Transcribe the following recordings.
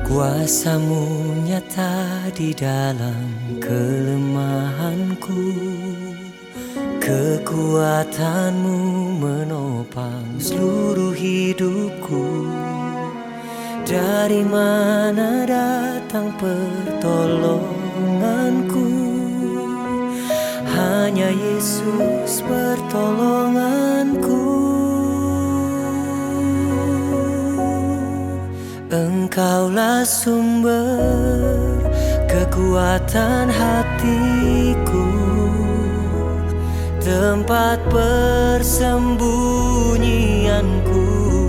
Kuasamu nyata di dalam kelemahanku, kekuatanmu menopang seluruh hidupku. Dari mana datang pertolonganku? Hanya Yesus pertolonganku. Engkaulah sumber kekuatan hatiku, tempat persembunyianku.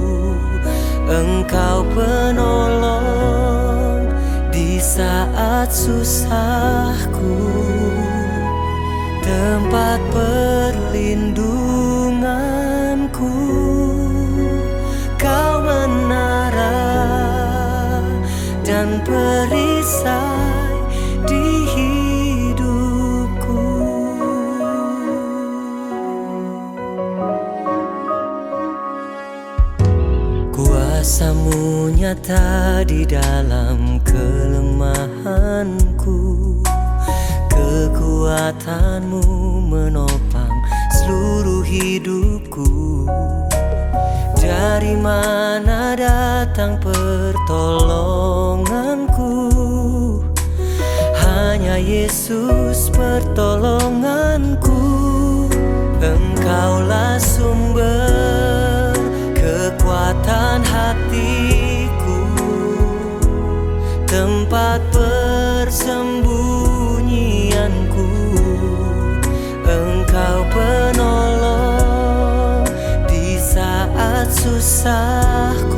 Engkau penolong di saat susahku, tempat perlindunganku. Kau menara dan perisai di hidupku. Kuasamu nyata di dalam kelemahanku, kekuatanmu menopang seluruh hidupku. Dari mana datang pertolonganku? Hanya Yesus pertolonganku. Engkaulah sumber kekuatan hatiku, tempat persembunyianku. Engkau penolong di saat susahku,